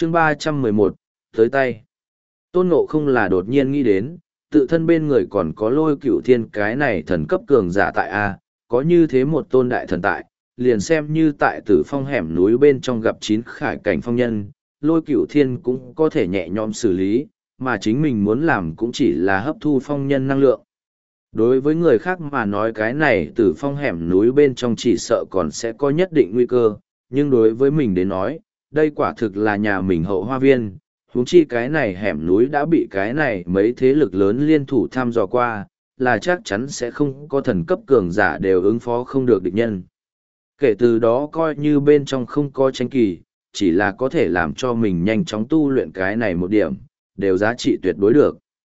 chương 311, tới tay. Tôn Ngộ không là đột nhiên nghĩ đến, tự thân bên người còn có Lôi Cửu Thiên cái này thần cấp cường giả tại A, có như thế một tôn đại thần tại, liền xem như tại Tử Phong hẻm núi bên trong gặp 9 khải cảnh phong nhân, Lôi Cửu Thiên cũng có thể nhẹ nhõm xử lý, mà chính mình muốn làm cũng chỉ là hấp thu phong nhân năng lượng. Đối với người khác mà nói cái này Tử Phong hẻm núi bên trong chỉ sợ còn sẽ có nhất định nguy cơ, nhưng đối với mình đến nói, đây quả thực là nhà mình hậu hoa viên, huống chi cái này hẻm núi đã bị cái này mấy thế lực lớn liên thủ thăm dò qua, là chắc chắn sẽ không có thần cấp cường giả đều ứng phó không được địch nhân. Kể từ đó coi như bên trong không có tranh kỳ, chỉ là có thể làm cho mình nhanh chóng tu luyện cái này một điểm, đều giá trị tuyệt đối được.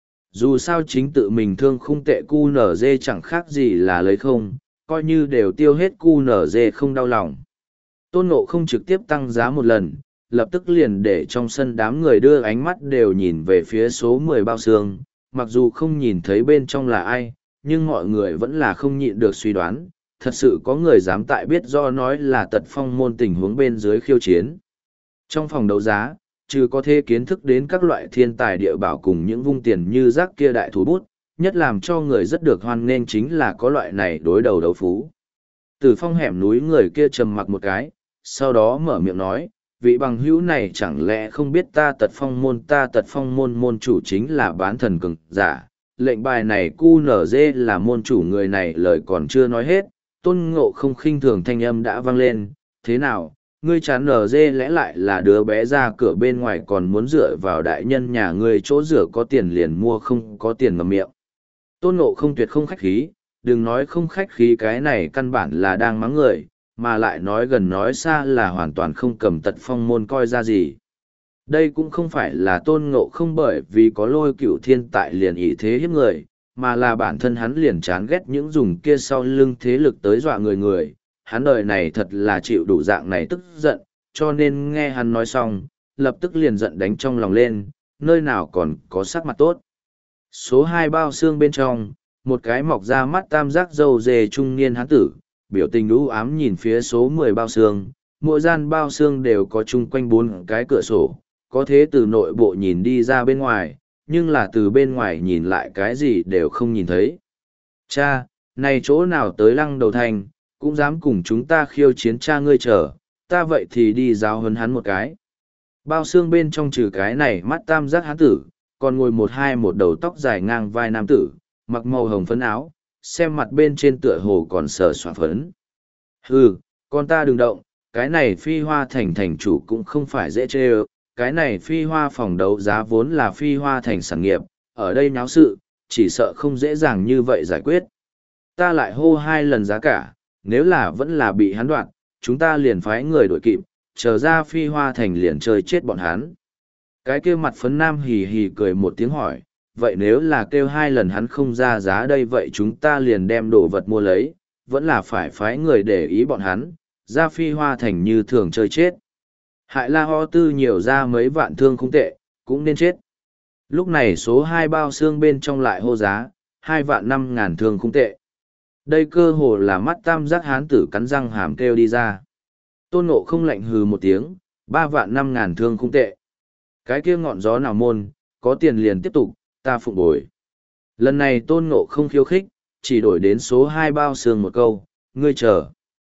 Dù sao chính tự mình thương khung tệ QNZ chẳng khác gì là lấy không, coi như đều tiêu hết QNZ không đau lòng. Tôn Ngộ không trực tiếp tăng giá một lần, lập tức liền để trong sân đám người đưa ánh mắt đều nhìn về phía số 10 bao xương, mặc dù không nhìn thấy bên trong là ai, nhưng mọi người vẫn là không nhịn được suy đoán, thật sự có người dám tại biết do nói là tật phong môn tình huống bên dưới khiêu chiến. Trong phòng đấu giá, trừ có thể kiến thức đến các loại thiên tài địa bảo cùng những vung tiền như rác kia đại thú bút, nhất làm cho người rất được hoan nghênh chính là có loại này đối đầu đấu phú. Từ phong hẻm núi người kia trầm mặc một cái, sau đó mở miệng nói, vị bằng hữu này chẳng lẽ không biết ta tật phong môn môn chủ chính là bán thần cường giả. Lệnh bài này QNZ là môn chủ người này lời còn chưa nói hết, Tôn Ngộ không khinh thường thanh âm đã vang lên, thế nào, ngươi chán NG lẽ lại là đứa bé ra cửa bên ngoài còn muốn dựa vào đại nhân nhà ngươi chỗ rửa có tiền liền mua không có tiền ngậm miệng. Tôn Ngộ không tuyệt không khách khí, đừng nói không khách khí cái này căn bản là đang mắng người, mà lại nói gần nói xa là hoàn toàn không cầm tật phong môn coi ra gì. Đây cũng không phải là Tôn Ngộ không bởi vì có Lôi Cửu Thiên tại liền ý thế hiếp người, mà là bản thân hắn liền chán ghét những dùng kia sau lưng thế lực tới dọa người. Hắn đời này thật là chịu đủ dạng này tức giận, cho nên nghe hắn nói xong, lập tức liền giận đánh trong lòng lên, nơi nào còn có sắc mặt tốt. Số 2 bao xương bên trong, một cái mọc ra mắt tam giác râu dề trung niên hán tử, biểu tình u ám nhìn phía số 10 bao xương, mỗi gian bao xương đều có chung quanh 4 cái cửa sổ, có thế từ nội bộ nhìn đi ra bên ngoài, nhưng là từ bên ngoài nhìn lại cái gì đều không nhìn thấy. Cha, này chỗ nào tới Lăng Đầu Thành, cũng dám cùng chúng ta khiêu chiến cha ngươi chờ, ta vậy thì đi giáo huấn hắn một cái. Bao xương bên trong trừ cái này mắt tam giác hán tử, còn ngồi một đầu tóc dài ngang vai nam tử, mặc màu hồng phấn áo, xem mặt bên trên tựa hồ còn sờ soạn phấn. Hừ, con ta đừng động, cái này Phi Hoa Thành thành chủ cũng không phải dễ chê ơ, cái này Phi Hoa phòng đấu giá vốn là Phi Hoa Thành sản nghiệp, ở đây nháo sự, chỉ sợ không dễ dàng như vậy giải quyết. Ta lại hô 2 lần giá cả, nếu là vẫn là bị hắn đoạt, chúng ta liền phái người đuổi kịp, chờ ra Phi Hoa Thành liền chơi chết bọn hắn. Cái kia mặt phấn nam hì hì cười một tiếng hỏi, vậy nếu là kêu 2 lần hắn không ra giá đây vậy chúng ta liền đem đồ vật mua lấy, vẫn là phải phái người để ý bọn hắn, ra Phi Hoa Thành như thường chơi chết. Hại La Ho Tư nhiều ra mấy vạn thương không tệ, cũng nên chết. Lúc này số 2 bao xương bên trong lại hô giá, 2 vạn 5 ngàn thương không tệ. Đây cơ hồ là mắt tam giác hán tử cắn răng hàm kêu đi ra. Tôn Ngộ không lạnh hừ một tiếng, 3 vạn 5 ngàn thương không tệ. Cái kia ngọn gió nào môn, có tiền liền tiếp tục, ta phụng bồi. Lần này Tôn Ngộ không khiêu khích, chỉ đổi đến số 2 bao xương một câu, ngươi chờ.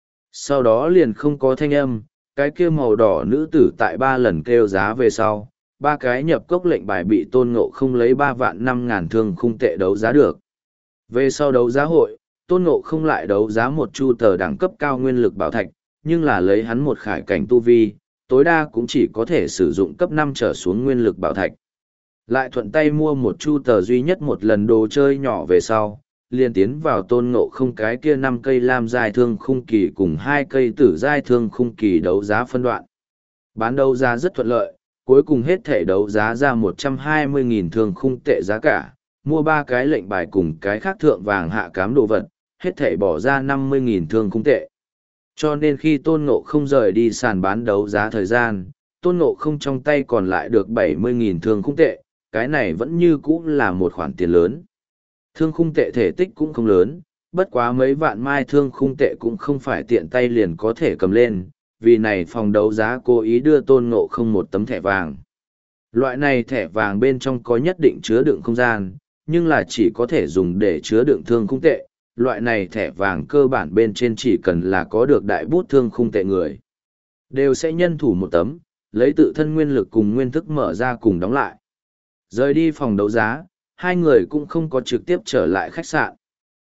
Sau đó liền không có thanh âm, cái kia màu đỏ nữ tử tại 3 lần kêu giá về sau, 3 cái nhập cốc lệnh bài bị Tôn Ngộ không lấy 3 vạn 5 ngàn thương khung tệ đấu giá được. Về sau đấu giá hội, Tôn Ngộ không lại đấu giá một chu tờ đẳng cấp cao nguyên lực bảo thạch, nhưng là lấy hắn một khải cảnh tu vi, tối đa cũng chỉ có thể sử dụng cấp 5 trở xuống nguyên lực bảo thạch. Lại thuận tay mua một chu tờ duy nhất một lần đồ chơi nhỏ về sau, liền tiến vào Tôn Ngộ không cái kia 5 cây lam giai thương khung kỳ cùng 2 cây tử giai thương khung kỳ đấu giá phân đoạn. Bán đấu giá rất thuận lợi, cuối cùng hết thể đấu giá ra 120.000 thương khung tệ giá cả, mua 3 cái lệnh bài cùng cái khác thượng vàng hạ cám đồ vật, hết thể bỏ ra 50.000 thương khung tệ. Cho nên khi Tôn Ngộ không rời đi sàn bán đấu giá thời gian, Tôn Ngộ không trong tay còn lại được 70.000 thương khung tệ, cái này vẫn như cũ là một khoản tiền lớn. Thương khung tệ thể tích cũng không lớn, bất quá mấy vạn mai thương khung tệ cũng không phải tiện tay liền có thể cầm lên, vì này phòng đấu giá cố ý đưa Tôn Ngộ Không một tấm thẻ vàng. Loại này thẻ vàng bên trong có nhất định chứa đựng không gian, nhưng là chỉ có thể dùng để chứa đựng thương khung tệ. Loại này thẻ vàng cơ bản bên trên chỉ cần là có được đại bút thương khung tệ người, đều sẽ nhân thủ một tấm, lấy tự thân nguyên lực cùng nguyên thức mở ra cùng đóng lại. Rời đi phòng đấu giá, hai người cũng không có trực tiếp trở lại khách sạn.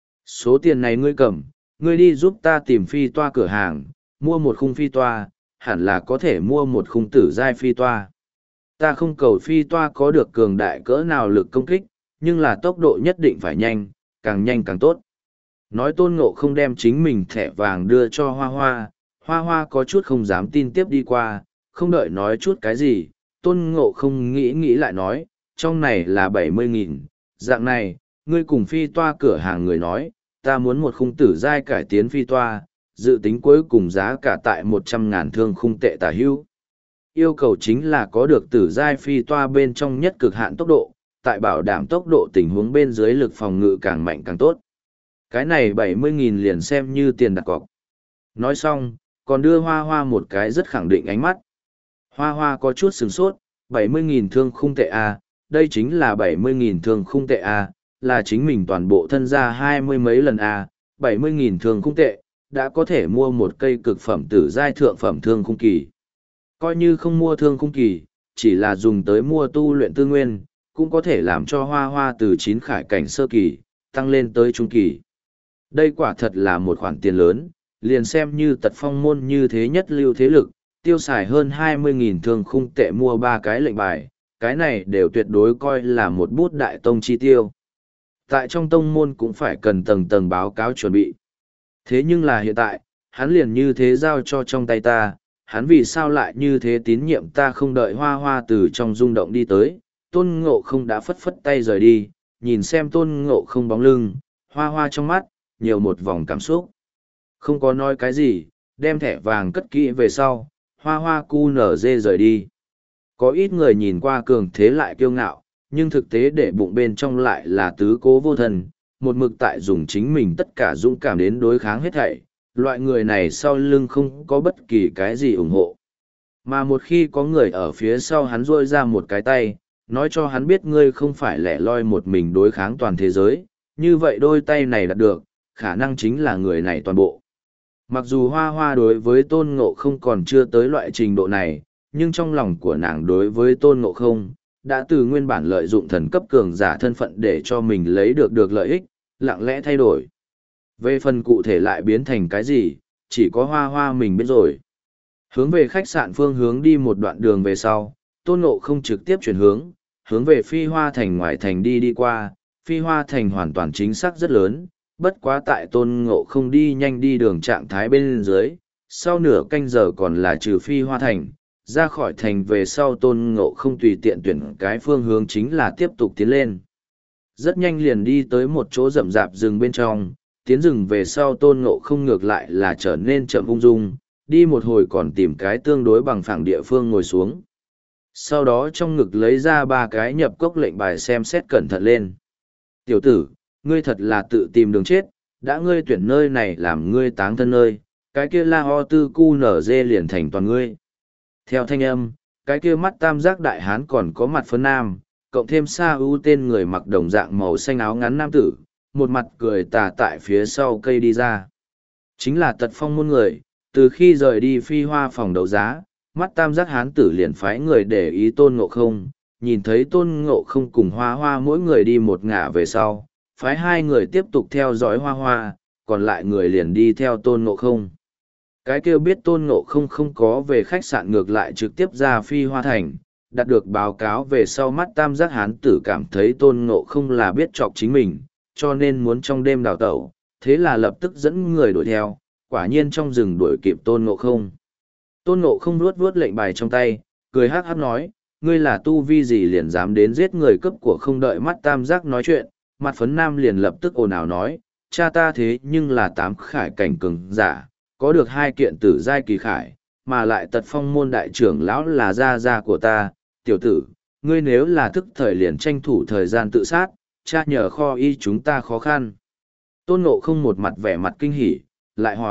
Số tiền này ngươi cầm, ngươi đi giúp ta tìm phi toa cửa hàng, mua một khung phi toa, hẳn là có thể mua một khung tử giai phi toa. Ta không cầu phi toa có được cường đại cỡ nào lực công kích, nhưng là tốc độ nhất định phải nhanh càng tốt. Nói Tôn Ngộ Không đem chính mình thẻ vàng đưa cho Hoa Hoa, Hoa Hoa có chút không dám tin tiếp đi qua, không đợi nói chút cái gì, Tôn Ngộ Không nghĩ lại nói, trong này là 70.000, dạng này, ngươi cùng phi toa cửa hàng người nói, ta muốn một khung tử giai cải tiến phi toa, dự tính cuối cùng giá cả tại 100.000 thương khung tệ tả hữu. Yêu cầu chính là có được tử giai phi toa bên trong nhất cực hạn tốc độ, tại bảo đảm tốc độ tình huống bên dưới lực phòng ngự càng mạnh càng tốt. Cái này 70.000 liền xem như tiền đặt cọc. Nói xong, còn đưa Hoa Hoa một cái rất khẳng định ánh mắt. Hoa Hoa có chút sửng sốt, 70.000 thương khung tệ A, đây chính là 70.000 thương khung tệ A, là chính mình toàn bộ thân gia 20 mấy lần A, 70.000 thương khung tệ, đã có thể mua một cây cực phẩm tử giai thượng phẩm thương khung kỳ. Coi như không mua thương khung kỳ, chỉ là dùng tới mua tu luyện tư nguyên, cũng có thể làm cho Hoa Hoa từ 9 khải cảnh sơ kỳ, tăng lên tới trung kỳ. Đây quả thật là một khoản tiền lớn, liền xem như Tật Phong môn như thế nhất lưu thế lực, tiêu xài hơn 20.000 thương khung tệ mua 3 cái lệnh bài, cái này đều tuyệt đối coi là một bút đại tông chi tiêu. Tại trong tông môn cũng phải cần tầng tầng báo cáo chuẩn bị. Thế nhưng là hiện tại, hắn liền như thế giao cho trong tay ta, hắn vì sao lại như thế tín nhiệm ta không đợi Hoa Hoa từ trong rung động đi tới, Tôn Ngộ Không đã phất phất tay rời đi, nhìn xem Tôn Ngộ Không bóng lưng, Hoa Hoa trong mắt, nhiều một vòng cảm xúc. Không có nói cái gì, đem thẻ vàng cất kỹ về sau, Hoa Hoa cu nở dê rời đi. Có ít người nhìn qua cường thế lại kiêu ngạo, nhưng thực tế để bụng bên trong lại là tứ cố vô thần, một mực tại dùng chính mình tất cả dũng cảm đến đối kháng hết thảy. Loại người này sau lưng không có bất kỳ cái gì ủng hộ. Mà một khi có người ở phía sau hắn rôi ra một cái tay, nói cho hắn biết ngươi không phải lẻ loi một mình đối kháng toàn thế giới, như vậy đôi tay này đạt được, khả năng chính là người này toàn bộ. Mặc dù Hoa Hoa đối với Tôn Ngộ Không còn chưa tới loại trình độ này, nhưng trong lòng của nàng đối với Tôn Ngộ Không, đã từ nguyên bản lợi dụng thần cấp cường giả thân phận để cho mình lấy được lợi ích, lặng lẽ thay đổi. Về phần cụ thể lại biến thành cái gì, chỉ có Hoa Hoa mình biết rồi. Hướng về khách sạn phương hướng đi một đoạn đường về sau, Tôn Ngộ Không trực tiếp chuyển hướng về Phi Hoa Thành ngoài thành đi qua. Phi Hoa Thành hoàn toàn chính xác rất lớn, bất quá tại Tôn Ngộ Không đi nhanh đi đường trạng thái bên dưới, sau nửa canh giờ còn là trừ Phi Hoa Thành, ra khỏi thành về sau Tôn Ngộ Không tùy tiện tuyển cái phương hướng chính là tiếp tục tiến lên. Rất nhanh liền đi tới một chỗ rậm rạp rừng bên trong, tiến rừng về sau Tôn Ngộ Không ngược lại là trở nên chậm ung dung, đi một hồi còn tìm cái tương đối bằng phẳng địa phương ngồi xuống. Sau đó trong ngực lấy ra 3 cái nhập cốc lệnh bài xem xét cẩn thận lên. Tiểu tử, ngươi thật là tự tìm đường chết, đã ngươi tuyển nơi này làm ngươi táng thân nơi, cái kia La Ho Tư Cu Nở Dê liền thành toàn ngươi. Theo thanh âm, cái kia mắt tam giác đại hán còn có mặt phấn nam, cộng thêm Sa U tên người mặc đồng dạng màu xanh áo ngắn nam tử, một mặt cười tà tại phía sau cây đi ra. Chính là Tật Phong môn người, từ khi rời đi Phi Hoa phòng đấu giá, mắt tam giác hán tử liền phái người để ý Tôn Ngộ Không, nhìn thấy Tôn Ngộ Không cùng Hoa Hoa mỗi người đi một ngả về sau, phái 2 người tiếp tục theo dõi Hoa Hoa, còn lại người liền đi theo Tôn Ngộ Không. Cái kêu biết Tôn Ngộ Không không có về khách sạn ngược lại trực tiếp ra Phi Hoa Thành, đạt được báo cáo về sau mắt tam giác hán tử cảm thấy Tôn Ngộ Không là biết chọc chính mình, cho nên muốn trong đêm đào tẩu, thế là lập tức dẫn người đuổi theo, quả nhiên trong rừng đuổi kịp Tôn Ngộ Không. Tôn Ngộ Không vuốt lệnh bài trong tay, cười hắc hắc nói, ngươi là tu vi gì liền dám đến giết người cấp của không đợi mắt tam giác nói chuyện, mặt phấn nam liền lập tức ồn ào nói, cha ta thế nhưng là 8 khải cảnh cường giả, có được 2 kiện tử giai kỳ khải, mà lại Tật Phong môn đại trưởng lão là gia của ta, tiểu tử, ngươi nếu là thức thời liền tranh thủ thời gian tự sát, cha nhờ kho y chúng ta khó khăn. Tôn Ngộ Không một mặt vẻ mặt kinh hỉ, lại hỏi,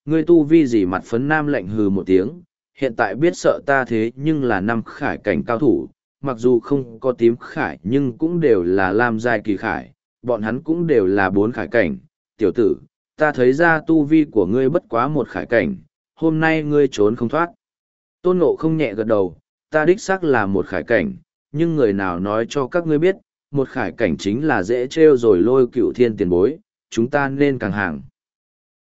Ngươi tu vi gì? Mặt phấn nam lạnh hừ một tiếng, hiện tại biết sợ ta thế nhưng là năm khải cảnh cao thủ, mặc dù không có tím khải nhưng cũng đều là lam giai kỳ khải, bọn hắn cũng đều là 4 khải cảnh. Tiểu tử, ta thấy ra tu vi của ngươi bất quá 1 khải cảnh, hôm nay ngươi trốn không thoát. Tôn Ngộ không nhẹ gật đầu, ta đích xác là 1 khải cảnh, nhưng người nào nói cho các ngươi biết, 1 khải cảnh chính là dễ trêu rồi lôi cửu thiên tiền bối, chúng ta nên càng hàng.